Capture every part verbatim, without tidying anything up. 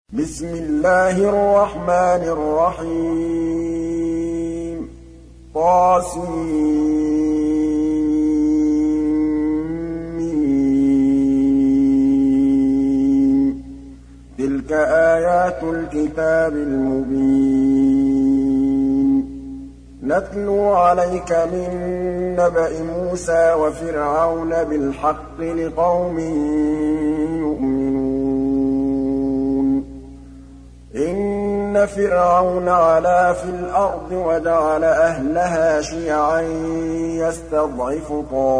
بسم الله الرحمن الرحيم طاسمين تلك آيات الكتاب المبين نتلو عليك من نبأ موسى وفرعون بالحق لقوم يؤمنون إن فرعون علا في الأرض وجعل أهلها شيعا يستضعف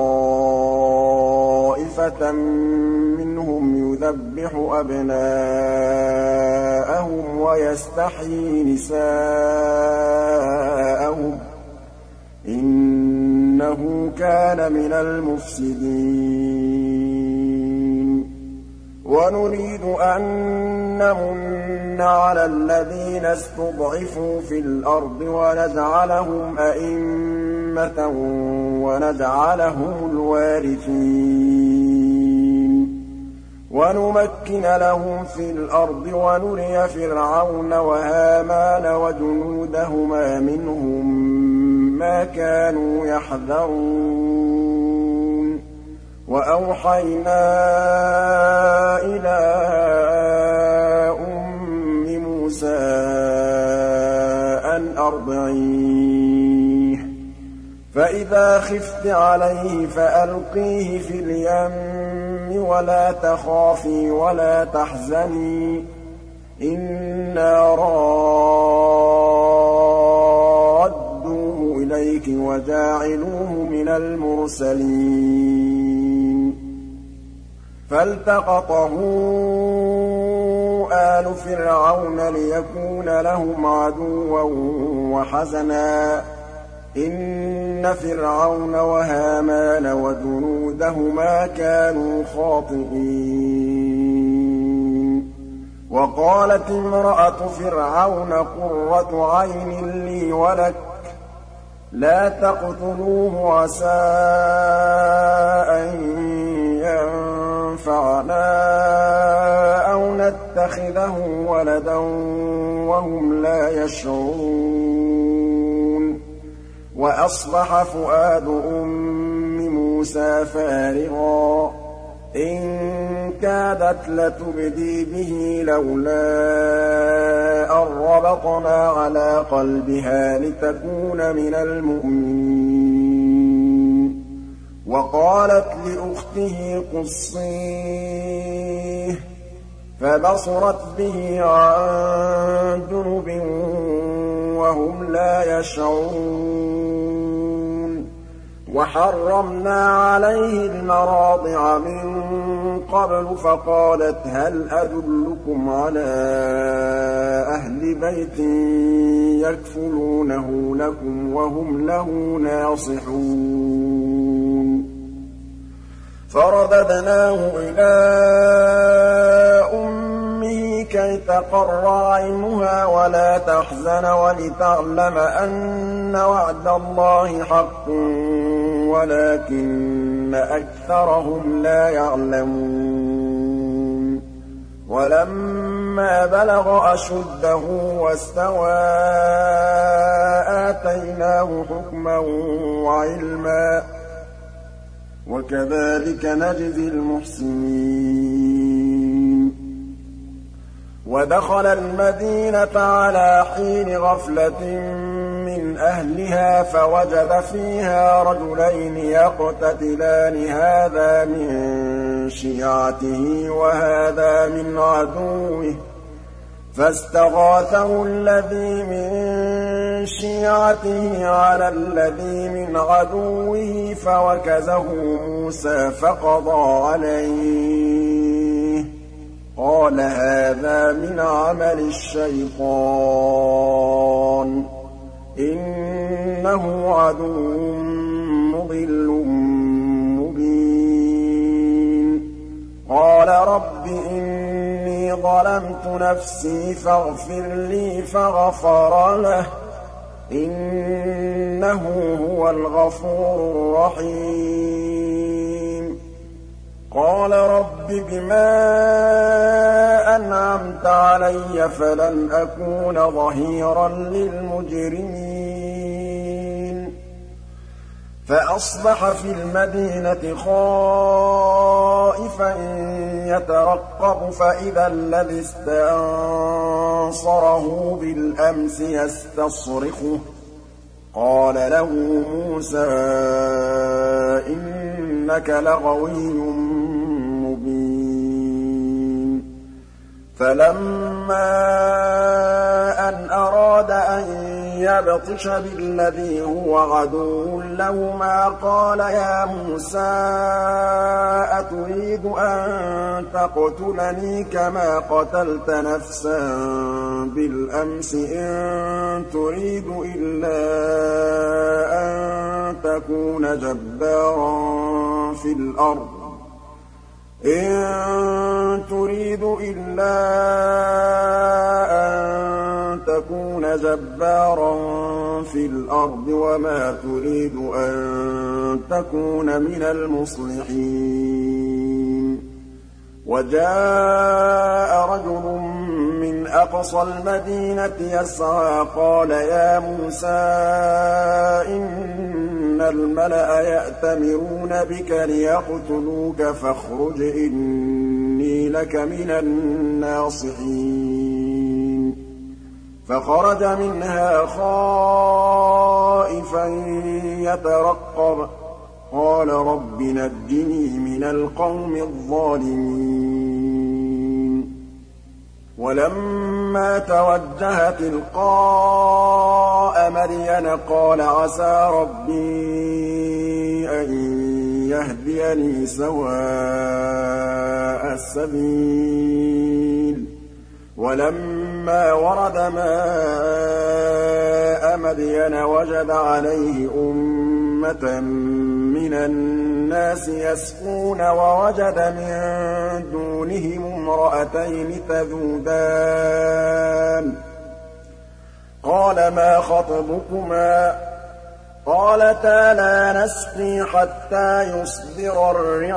طائفة منهم يذبح أبناءهم ويستحيي نساءهم إنه كان من المفسدين ونريد أن نمن على الذين استضعفوا في الأرض ونجعلهم أئمة ونجعلهم الوارثين ونمكن لهم في الأرض ونري فرعون وهامان وجنودهما منهم ما كانوا يحذرون وأوحينا إلى أم موسى أن أرضعيه فإذا خفت عليه فألقيه في اليم ولا تخافي ولا تحزني إنا رادوه إليك وجاعلوه من المرسلين فالتقطه آل فرعون ليكون لهم عدوا وحزنا إن فرعون وهامان وجنودهما كانوا خاطئين وقالت امرأة فرعون قرة عين لي ولك لا تقتلوه عسى أن ينفعنا أو نتخذه ولدا وهم لا يشعرون وأصبح فؤاد أم موسى فارغا إن كادت لتبدي به لولا أن ربطنا على قلبها لتكون من المؤمنين وقالت لأخته قصيه فبصرت به عن جنب وهم لا يشعرون وحرمنا عليه المراضع من قبل فقالت هل أدلكم على أهل بيت يكفلونه لكم وهم له ناصحون فرددناه إلى أمه كي تقر عينها ولا تحزن ولتعلم أن وعد الله حق ولكن أكثرهم لا يعلمون ولما بلغ أشده واستوى آتيناه حكما وعلما وكذلك نجزي المحسنين ودخل المدينة على حين غفلة من أهلها فوجد فيها رجلين يقتتلان هذا من شيعته وهذا من عدوه فاستغاثه الذي من شيعته على الذي من عدوه فوكزه موسى فقضى عليه قال هذا من عمل الشيطان إنه عدو مضل مبين قال رب إني ظلمت نفسي فاغفر لي فغفر له إنه هو الغفور الرحيم قال رب بما أنعمت علي فلن أكون ظهيرا للمجرمين فأصبح في المدينة خائفا يترقب فإذا الذي استنصره بالأمس يستصرخه قال له موسى إنك لغوي مبين فلما أن أراد أن يبطش بالذي هو عدو لهما قال يا موسى أتريد أن تقتلني كما قتلت نفسا بالأمس إن تريد إلا أن تكون جبارا في الأرض إن تريد إلا أن تكون جبارا في الأرض وما تريد أن تكون من المصلحين وجاء رجل من أقصى المدينة يسعى قال يا موسى إن الملأ يأتمرون بك ليقتلوك فاخرج إني لك من الناصحين فخرج منها خائفا يترقب قال رب نجني من القوم الظالمين ولما توجه تلقاء مدين قال عسى ربي أن يهديني سواء السبيل ولما ورد ماء مدين وجد عليه أمة من الناس يسقون ووجد من دونهم امرأتين تذودان قال ما خطبكما قالتا لا نسقي حتى يصدر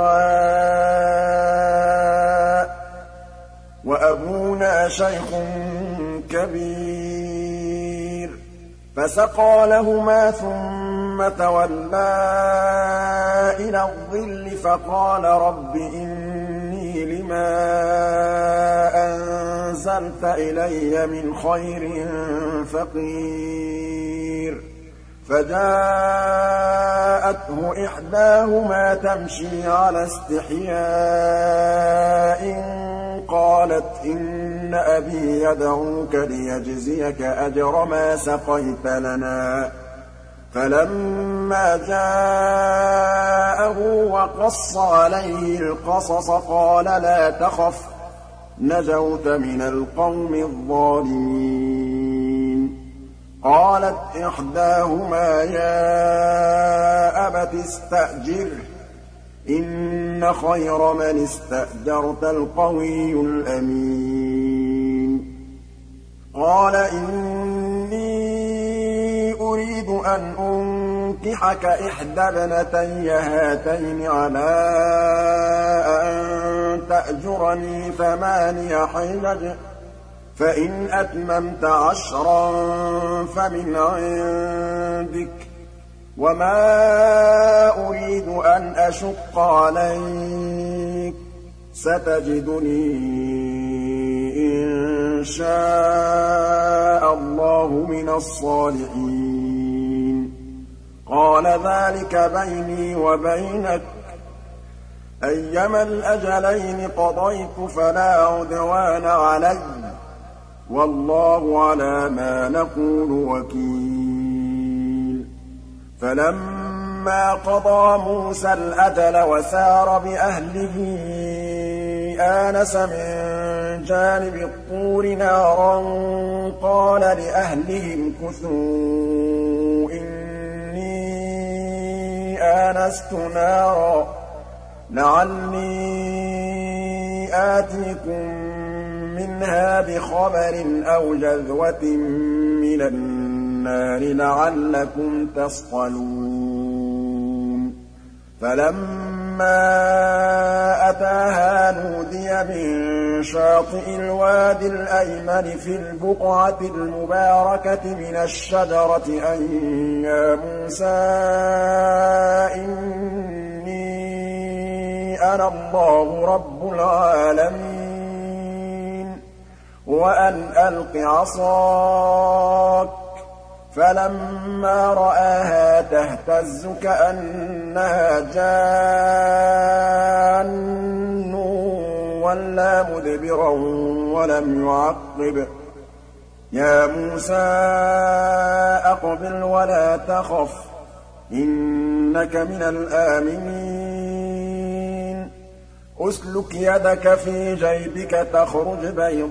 الرعاء وأبونا شيخ كبير فسقى لهما ثم تولى إلى الظل فقال رب إني لما أنزلت إلي من خير فقير فجاءته إحداهما تمشي على استحياء قالت إن أبي يدعوك ليجزيك أجر ما سقيت لنا فلما جاءه وقص عليه القصص قال لا تخف نجوت من القوم الظالمين قالت إحداهما يا أبت استأجره إن خير من استأجرت القوي الأمين قال إني أريد أن أنكحك إحدى ابنتي هاتين على أن تأجرني ثماني حجج فإن أتممت عشرا فمن عندك وما أريد أن أشق عليك ستجدني إن شاء الله من الصالحين قال ذلك بيني وبينك أيما الأجلين قضيت فلا عدوان علي والله على ما نقول وكيل فلما قضى موسى الأجل وسار بأهله آنس من جانب الطور نارا قال لأهلهم كثوا إني آنست نارا لعلي آتيكم منها بخبر أو جذوة من النار لعلكم تصطلون فلما أتاها نودي من شاطئ الوادي الأيمن في البقعة المباركة من الشجرة أن يا موسى إني أنا الله رب العالمين وأن ألق عصاك فلما رآها تهتز كأنها جان ولا مدبرا ولم يعقب يا موسى أقبل ولا تخف إنك من الآمنين أسلك يدك في جيبك تخرج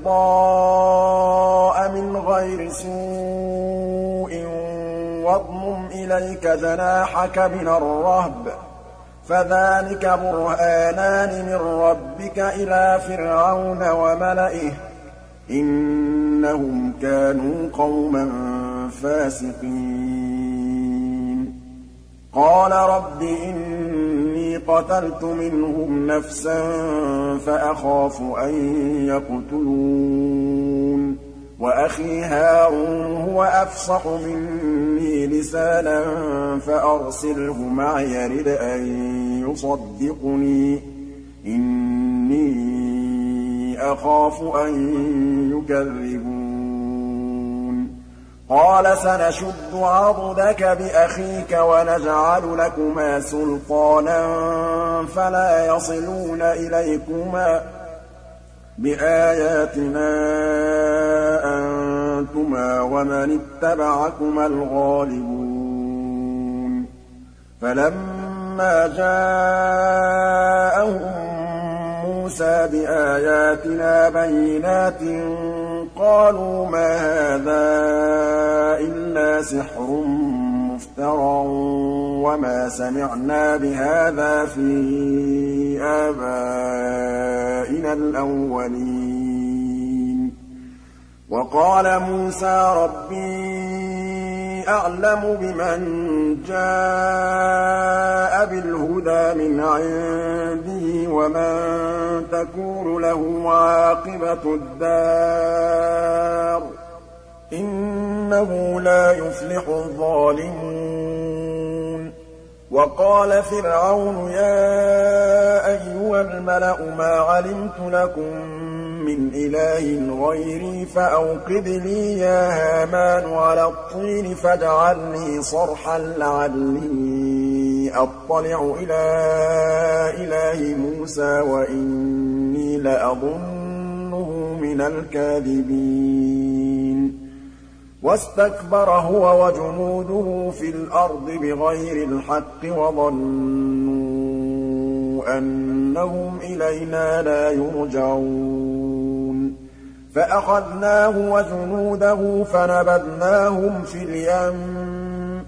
بيضاء من غير سوء واضمم إليك جناحك من الرهب فذلك برهانان من ربك إلى فرعون وملئه إنهم كانوا قوما فاسقين قال رب إني قتلت منهم نفسا فأخاف أن يقتلون وأخي هارون هو أفصح مني لسانا فأرسله معي يرد أن يصدقني إني أخاف أن يكذبون قال سنشد عضدك بأخيك ونجعل لكما سلطانا فلا يصلون إليكما بآياتنا أنتما ومن اتبعكما الغالبون فلما جاءهم موسى بآياتنا بينات قالوا ما هذا إلا سحر مفترى وما سمعنا بهذا في آبائنا الأولين وقال موسى ربي أعلم بمن جاء بالهدى من عنده ومن تكون له عاقبة الدار إنه لا يفلح الظالمون وقال فرعون يا أيها الملأ ما علمت لكم من إله غيري فأوقد لي يا هامان على الطين فاجعل لي صرحا لعلي أطلع إلى إله موسى وإني لأظنه من الكاذبين واستكبر هو وجنوده في الأرض بغير الحق وظنوا أنهم إلينا لا يرجعون فأخذناه وجنوده فنبذناهم في اليم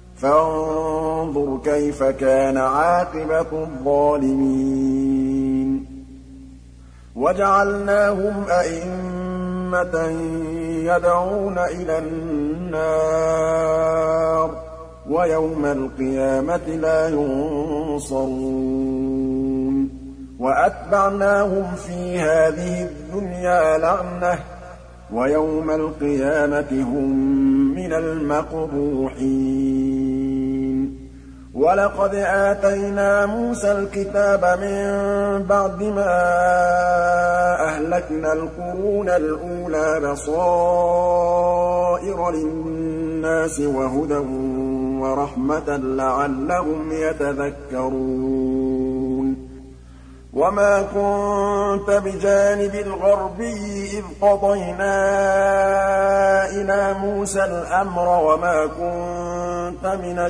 فانظر كيف كان عاقبة الظالمين وجعلناهم أئمة يدعون إلى النار ويوم القيامة لا ينصرون وأتبعناهم في هذه الدنيا لعنة ويوم القيامة هم من المقبوحين ولقد آتينا موسى الكتاب من بعد ما أهلكنا القرون الأولى بصائر للناس وهدى ورحمة لعلهم يتذكرون وما كنت بجانب الغربي إذ قضينا إلى موسى الأمر وما كنت من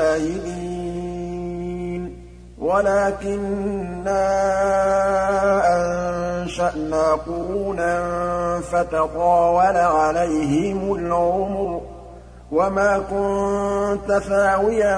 الشاهدين ولكننا أنشأنا قرونا فتطاول عليهم العمر وما كنت ثاويا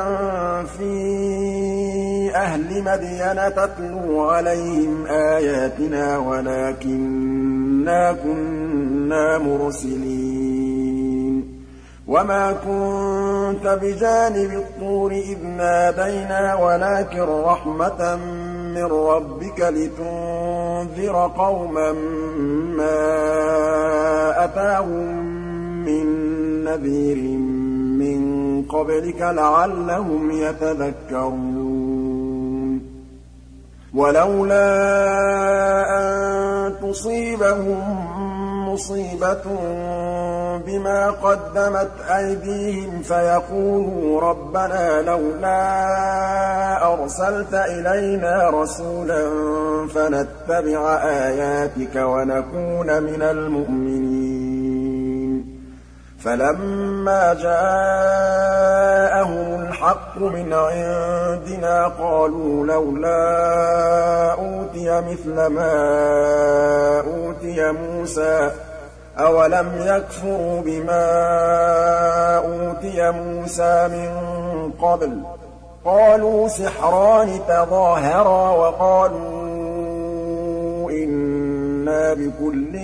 في أهل مدين تتلو عليهم آياتنا ولكننا كنا مرسلين وما كنت بجانب الطور إذ نادينا ولكن رحمة مِّن رَّبِّكَ لِتُنذِرَ قَوْمًا مَّا أَتَاهُم مِّن نَّذِيرٍ مِّن قَبْلِكَ لَعَلَّهُمْ يَتَذَكَّرُونَ وَلَوْلَا أَن تُصِيبَهُم مُّصِيبَةٌ بِمَا قَدَّمَتْ أَيْدِيهِمْ فَيَقُولُوا رَبَّنَا لَوْلَا أَرْسَلْتَ إِلَيْنَا رَسُولًا فَنَتَّبِعَ آيَاتِكَ وَنَكُونَ مِنَ الْمُؤْمِنِينَ فَلَمَّا جَاءَهُمُ الْحَقُّ مِنْ عِندِنَا قَالُوا لَوْلَا أُوتِيَ مِثْلَ مَا أُوتِيَ مُوسَىٰ ۚ أَوَلَمْ يَكْفُرُوا بِمَا أُوتِيَ مُوسَىٰ مِن قَبْلُ ۖ قَالُوا سِحْرَانِ تَظَاهَرَا وَقَالُوا إِنَّا بِكُلٍّ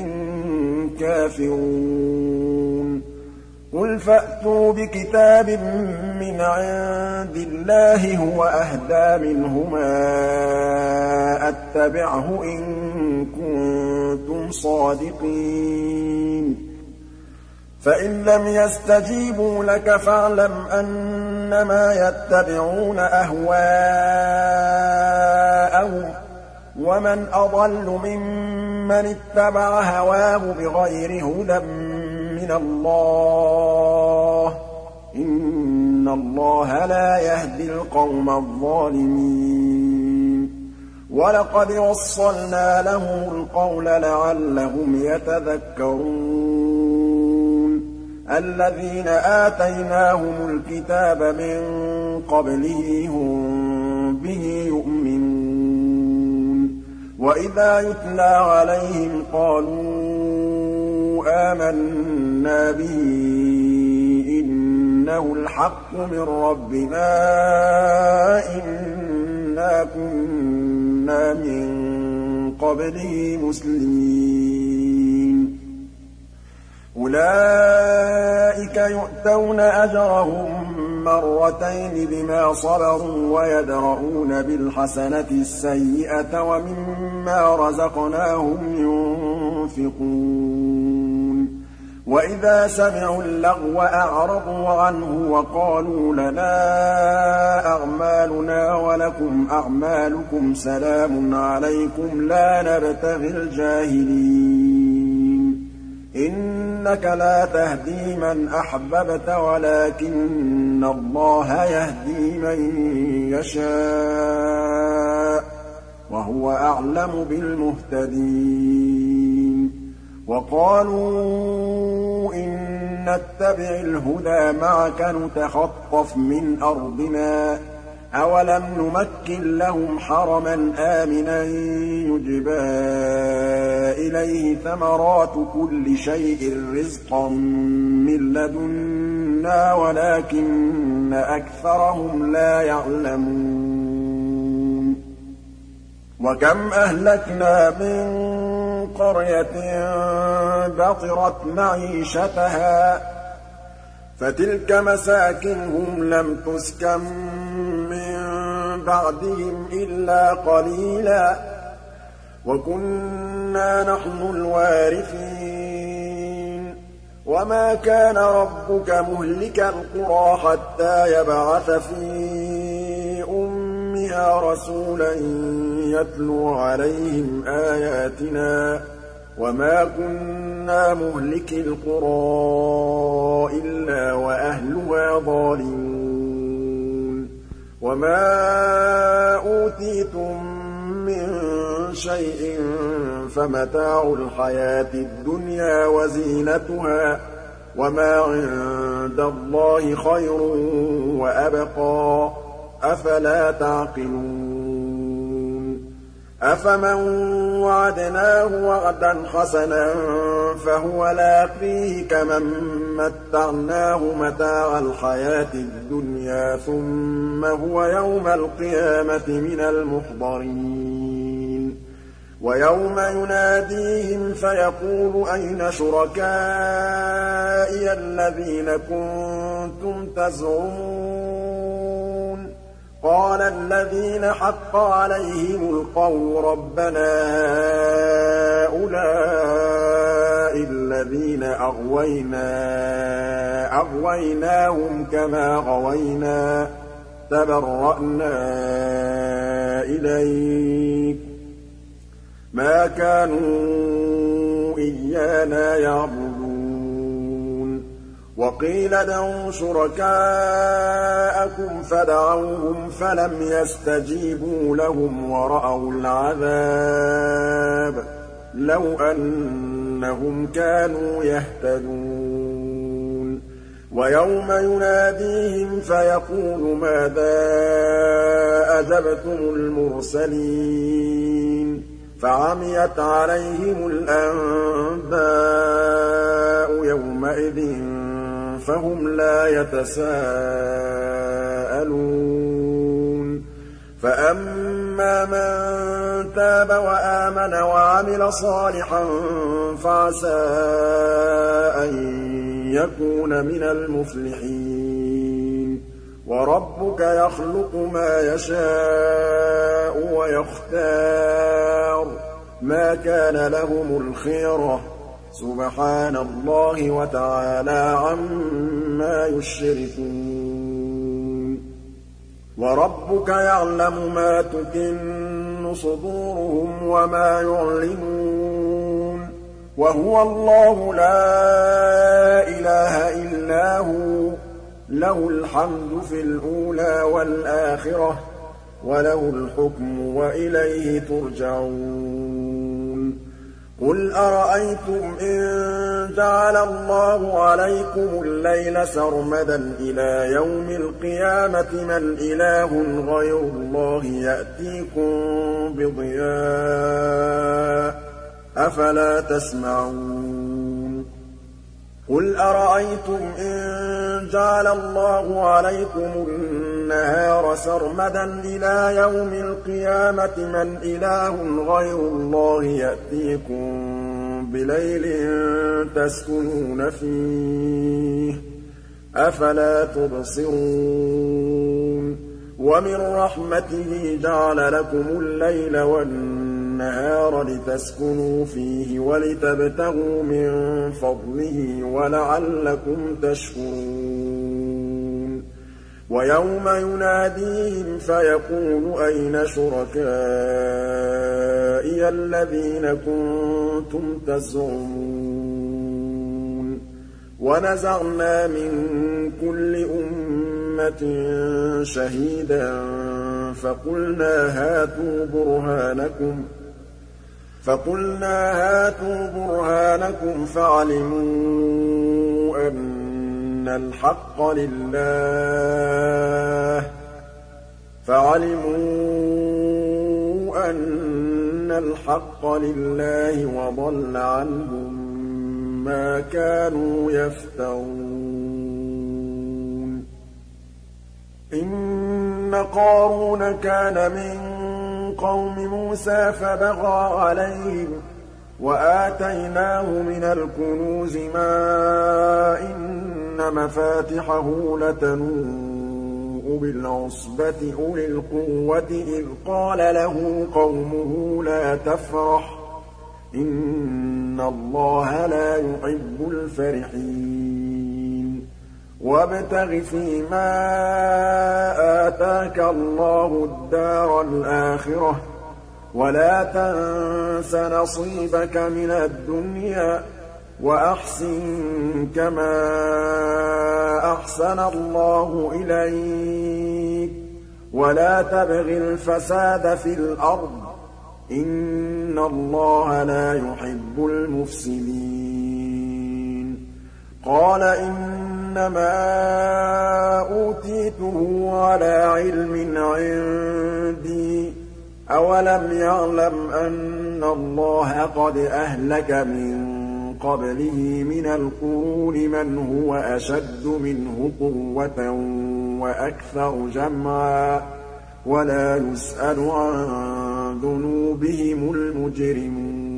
كَافِرُونَ قُلْ فَأْتُوا بِكِتَابٍ مِّنْ عِندِ اللَّهِ هُوَ أَهْدَىٰ مِنْهُمَا أَتَّبِعْهُ إِن كُنتُمْ صَادِقِينَ فَإِن لَّمْ يَسْتَجِيبُوا لَكَ فَاعْلَمْ أَنَّمَا يَتَّبِعُونَ أَهْوَاءَهُمْ ۚ وَمَنْ أَضَلُّ مِمَّنِ اتَّبَعَ هَوَاهُ بِغَيْرِ هُدًى مِّنَ اللَّهِ ۚ إِنَّ اللَّهَ لَا يَهْدِي الْقَوْمَ الظَّالِمِينَ وَلَقَدْ وَصَّلْنَا لَهُمُ الْقَوْلَ لَعَلَّهُمْ يَتَذَكَّرُونَ الَّذِينَ آتَيْنَاهُمُ الْكِتَابَ مِن قَبْلِهِ هُم بِهِ يُؤْمِنُونَ وَإِذَا يُتْلَىٰ عَلَيْهِمْ قَالُوا آمَنَّا بِهِ إِنَّهُ الْحَقُّ مِن رَّبِّنَا إِنَّا كُنَّا مِن قَبْلِهِ مُسْلِمِينَ أُولَٰئِكَ يُؤْتَوْنَ أَجْرَهُم مَّرَّتَيْنِ بِمَا صَبَرُوا وَيَدْرَءُونَ بِالْحَسَنَةِ السَّيِّئَةَ وَمِمَّا رَزَقْنَاهُمْ يُنفِقُونَ وَإِذَا سَمِعُوا اللَّغْوَ أَعْرَضُوا عَنْهُ وَقَالُوا لَنَا أَعْمَالُنَا وَلَكُمْ أَعْمَالُكُمْ سَلَامٌ عَلَيْكُمْ لَا نَبْتَغِي الْجَاهِلِينَ إِنَّكَ لَا تَهْدِي مَنْ أَحْبَبْتَ وَلَٰكِنَّ اللَّهَ يَهْدِي مَن يَشَاءُ ۚ وَهُوَ أَعْلَمُ بِالْمُهْتَدِينَ وَقَالُوا إِن نَّتَّبِعِ الْهُدَىٰ مَعَكَ نُتَخَطَّفْ مِنْ أَرْضِنَا ۚ أَوَلَمْ نُمَكِّن لَّهُمْ حَرَمًا آمِنًا يُجْبَىٰ إِلَيْهِ ثَمَرَاتُ كُلِّ شَيْءٍ رِّزْقًا مِّن لَّدُنَّا وَلَٰكِنَّ أَكْثَرَهُمْ لَا يَعْلَمُونَ وَكَمْ أَهْلَكْنَا مِن قَرْيَةٍ بَطِرَتْ مَعِيشَتَهَا فَتِلْكَ مَسَاكِنُهُمْ لَمْ تُسْكَن مِّن بَعْدِهِمْ إِلَّا قَلِيلًا وَكُنَّا نَحْنُ الْوَارِثِينَ وَمَا كَانَ رَبُّكَ مُهْلِكَ الْقُرَىٰ حَتَّىٰ يَبْعَثَ فِي أُمِّهَا رَسُولًا يَتْلُو عَلَيْهِمْ آيَاتِنَا وَمَا كُنَّا مُهْلِكِي الْقُرَىٰ إِلَّا وَأَهْلُهَا ظَالِمُونَ وَمَا أُوتِيتُم مِّن شَيْءٍ فَمَتَاعُ الْحَيَاةِ الدُّنْيَا وَزِينَتُهَا ۚ وَمَا عِندَ اللَّهِ خَيْرٌ وَأَبْقَىٰ ۚ أَفَلَا تَعْقِلُونَ أَفَمَن وَعَدْنَاهُ وَعْدًا حَسَنًا فَهُوَ لَاقِيهِ كَمَن مَّتَّعْنَاهُ مَتَاعَ الْحَيَاةِ الدُّنْيَا ثُمَّ هُوَ يَوْمَ الْقِيَامَةِ مِنَ الْمُحْضَرِينَ وَيَوْمَ يُنَادِيهِمْ فَيَقُولُ أَيْنَ شُرَكَائِيَ الَّذِينَ كُنتُمْ تَزْعُمُونَ قَالَ الَّذِينَ حَقَّ عَلَيْهِمُ الْقَوْلُ رَبَّنَا هَٰؤُلَاءِ الَّذِينَ أَغْوَيْنَا أَغْوَيْنَاهُمْ كَمَا غَوَيْنَا تَبَرَّأْنَا إِلَيْكَ مَا كَانُوا إِيَّانَا يَعْبُدُونَ وَقِيلَ ادْعُوا شُرَكَاءَكُمْ فَدَعَوْهُمْ فَلَمْ يَسْتَجِيبُوا لَهُمْ وَرَأَوُا الْعَذَابَ لَوْ أَنَّهُمْ كَانُوا يَهْتَدُونَ وَيَوْمَ يُنَادِيهِمْ فَيَقُولُ مَاذَا أَجَبْتُمُ الْمُرْسَلِينَ فَعَمِيَتْ عَلَيْهِمُ الْأَنبَاءُ يَوْمَئِذٍ فَهُمْ لَا يَتَسَاءَلُونَ فَأَمَّا مَن تَابَ وَآمَنَ وَعَمِلَ صَالِحًا فَعَسَىٰ أَن يَكُونَ مِنَ الْمُفْلِحِينَ وَرَبُّكَ يَخْلُقُ مَا يَشَاءُ وَيَخْتَارُ مَا كَانَ لَهُمُ الْخِيَرَةُ سُبْحَانَ اللَّهِ وَتَعَالَىٰ عَمَّا يُشْرِكُونَ وَرَبُّكَ يَعْلَمُ مَا تُكِنُّ صُدُورُهُمْ وَمَا يُعْلِنُونَ وَهُوَ اللَّهُ لَا إِلَٰهَ إِلَّا هُوَ لَهُ الْحَمْدُ فِي الْأُولَىٰ وَالْآخِرَةِ وَلَهُ الْحُكْمُ وَإِلَيْهِ تُرْجَعُونَ قُلْ أَرَأَيْتُمْ إِن جَعَلَ اللَّهُ عَلَيْكُمُ اللَّيْلَ سَرْمَدًا إِلَىٰ يَوْمِ الْقِيَامَةِ مَنْ إِلَٰهٌ غَيْرُ اللَّهِ يَأْتِيكُم بِضِيَاءٍ أَفَلَا تَسْمَعُونَ قُلْ أَرَأَيْتُمْ إِن جَعَلَ اللَّهُ عَلَيْكُمُ النَّهَارَ سَرْمَدًا إِلَىٰ يَوْمِ الْقِيَامَةِ مَنْ إِلَٰهٌ غَيْرُ اللَّهِ يَأْتِيكُم بِلَيْلٍ تَسْكُنُونَ فِيهِ ۖ أَفَلَا تُبْصِرُونَ وَمِن رَّحْمَتِهِ جَعَلَ لَكُمُ اللَّيْلَ وَالنَّهَارَ لِتَسْكُنُوا فِيهِ وَلِتَبْتَغُوا مِن فَضْلِهِ وَلَعَلَّكُمْ تَشْكُرُونَ وَيَوْمَ يُنَادِيهِمْ فَيَقُولُ أَيْنَ شُرَكَائِيَ الَّذِينَ كُنتُمْ تَزْعُمُونَ وَنَزَعْنَا مِن كُلِّ أُمَّةٍ شَهِيدًا فَقُلْنَا هَاتُوا بُرْهَانَكُمْ فَقُلْنَا هَاتُوا بُرْهَانَكُمْ فَعَلِمُوا أَنَّ الْحَقَّ لِلَّهِ فَعَلِمُوا أَنَّ الْحَقَّ لِلَّهِ وَضَلَّ عَنْهُم مَّا كَانُوا يَفْتَرُونَ إِنَّ قَارُونَ كَانَ مِن قَوْمِ مُوسَىٰ فَبَغَىٰ عَلَيْهِمْ وَآتَيْنَاهُ مِنَ الْكُنُوزِ مَا إِنَّ مَفَاتِحَهُ لَتَنُوءُ بِالْعُصْبَةِ أُولِي الْقُوَّةِ إِذْ قَالَ لَهُ قَوْمُهُ لَا تَفْرَحْ إِنَّ اللَّهَ لَا يُحِبُّ الْفَرِحِينَ وَابْتَغِ فِيمَا آتَاكَ اللَّهُ الدَّارَ الْآخِرَةَ وَلَا تَنسَ نَصِيبَكَ مِنَ الدُّنْيَا وَأَحْسِن كَمَا أَحْسَنَ اللَّهُ إِلَيْكَ وَلَا تَبْغِ الْفَسَادَ فِي الْأَرْضِ ۖ إِنَّ اللَّهَ لَا يُحِبُّ الْمُفْسِدِينَ قَالَ إِنَّمَا أُوتِيتُهُ عَلَىٰ عِلْمٍ عِندِي أَوَلَمْ يَعْلَمْ أَنَّ اللَّهَ قَدْ أَهْلَكَ مِن قَبْلِهِ مِنَ الْقُرُونِ مَنْ هُوَ أَشَدُّ مِنْهُ قُوَّةً وَأَكْثَرُ جَمْعًا وَلَا يُسْأَلُ عَن ذُنُوبِهِمُ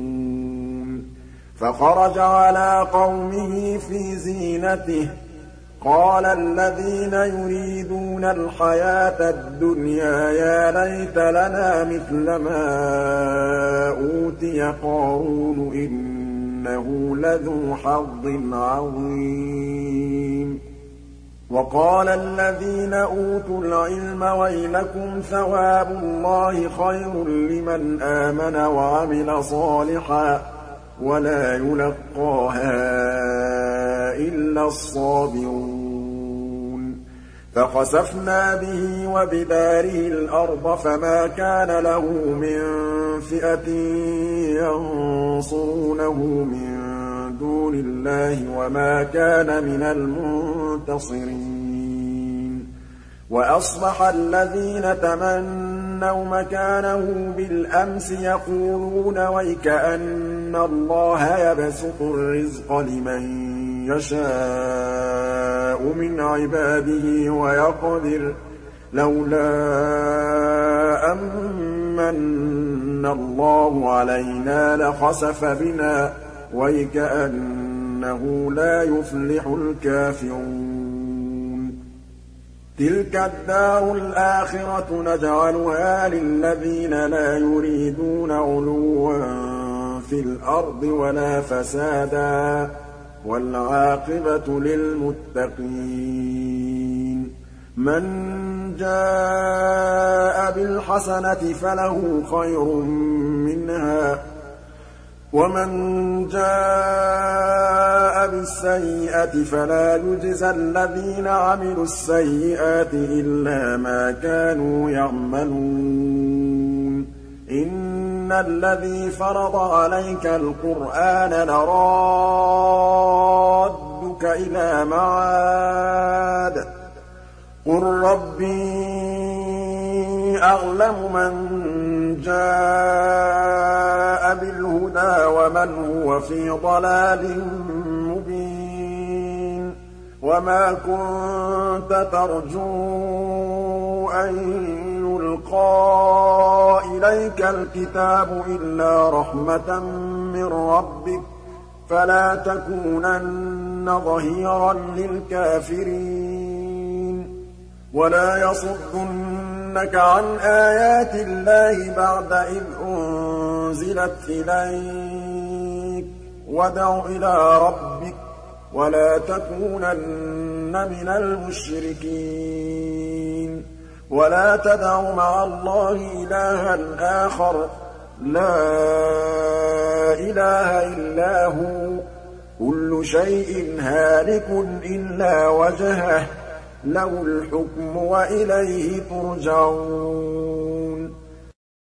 الْمُجْرِمُونَ فَخَرَجَ عَلَىٰ قَوْمِهِ فِي زِينَتِهِ قَالَ الَّذِينَ يُرِيدُونَ الْحَيَاةَ الدُّنْيَا يَا لَيْتَ لَنَا مِثْلَ مَا أُوتِيَ قَارُونُ إِنَّهُ لَذُو حَظٍّ عَظِيمٍ وَقَالَ الَّذِينَ أُوتُوا الْعِلْمَ وَيْلَكُمْ ثَوَابُ اللَّهِ خَيْرٌ لِّمَنْ آمَنَ وَعَمِلَ صَالِحًا وَلَا يُلَقَّاهَا إِلَّا الصَّابِرُونَ فَخَسَفْنَا بِهِ وَبِدَارِهِ الْأَرْضَ فَمَا كَانَ لَهُ مِن فِئَةٍ يَنصُرُونَهُ مِن دُونِ اللَّهِ وَمَا كَانَ مِنَ الْمُنتَصِرِينَ وَأَصْبَحَ الَّذِينَ تَمَنَّوْا مَكَانَهُ بِالْأَمْسِ يَقُولُونَ وَيْكَأَنَّ اللَّهَ يَبْسُطُ الرِّزْقَ لِمَن يَشَاءُ مِنْ عِبَادِهِ وَيَقْدِرُ لَوْلَا أَن مَّنَّ اللَّهُ عَلَيْنَا لَخَسَفَ بِنَا وَيْكَأَنَّهُ لَا يُفْلِحُ الْكَافِرُونَ تِلْكَ الدَّارُ الْآخِرَةُ نَجْعَلُهَا لِلَّذِينَ لَا يُرِيدُونَ عُلُوًّا فِي الْأَرْضِ وَلَا فَسَادًا وَالْعَاقِبَةُ لِلْمُتَّقِينَ مَن جَاءَ بِالْحَسَنَةِ فَلَهُ خَيْرٌ مِّنْهَا وَمَن جَاءَ بِالسَّيِّئَةِ فَلَا يُجْزَى الَّذِينَ عَمِلُوا السَّيِّئَاتِ إِلَّا مَا كَانُوا يَعْمَلُونَ إِنَّ الَّذِي فَرَضَ عَلَيْكَ الْقُرْآنَ لَرَادُّكَ إِلَىٰ مَعَادٍ قُل رَّبِّي أَعْلَمُ مَن جَاءَ بِالْهُدَىٰ وَمَنْ هُوَ فِي ضَلَالٍ مُّبِينٍ وَمَا كُنتَ تَرْجُو أَن يُلْقَىٰ إِلَيْكَ الْكِتَابُ إِلَّا رَحْمَةً مِّن رَّبِّكَ فَلَا تَكُونَنَّ ظَهِيرًا لِّلْكَافِرِينَ وَلَا يَصُدُّنَّكَ عَنْ آيَاتِ اللَّهِ بَعْدَ إِذْ أُنزِلَتْ إِلَيْكَ وَادْعُ إِلَىٰ رَبِّكَ وَلَا تَكُونَنَّ مِنَ الْمُشْرِكِينَ وَلَا تَدْعُ مَعَ اللَّهِ إِلَٰهًا آخَرَ لَا إِلَٰهَ إِلَّا هُوَ كُلُّ شَيْءٍ هَالِكٌ إِلَّا وَجْهَهُ لَهُ الْحُكْمُ وَإِلَيْهِ تُرْجَعُونَ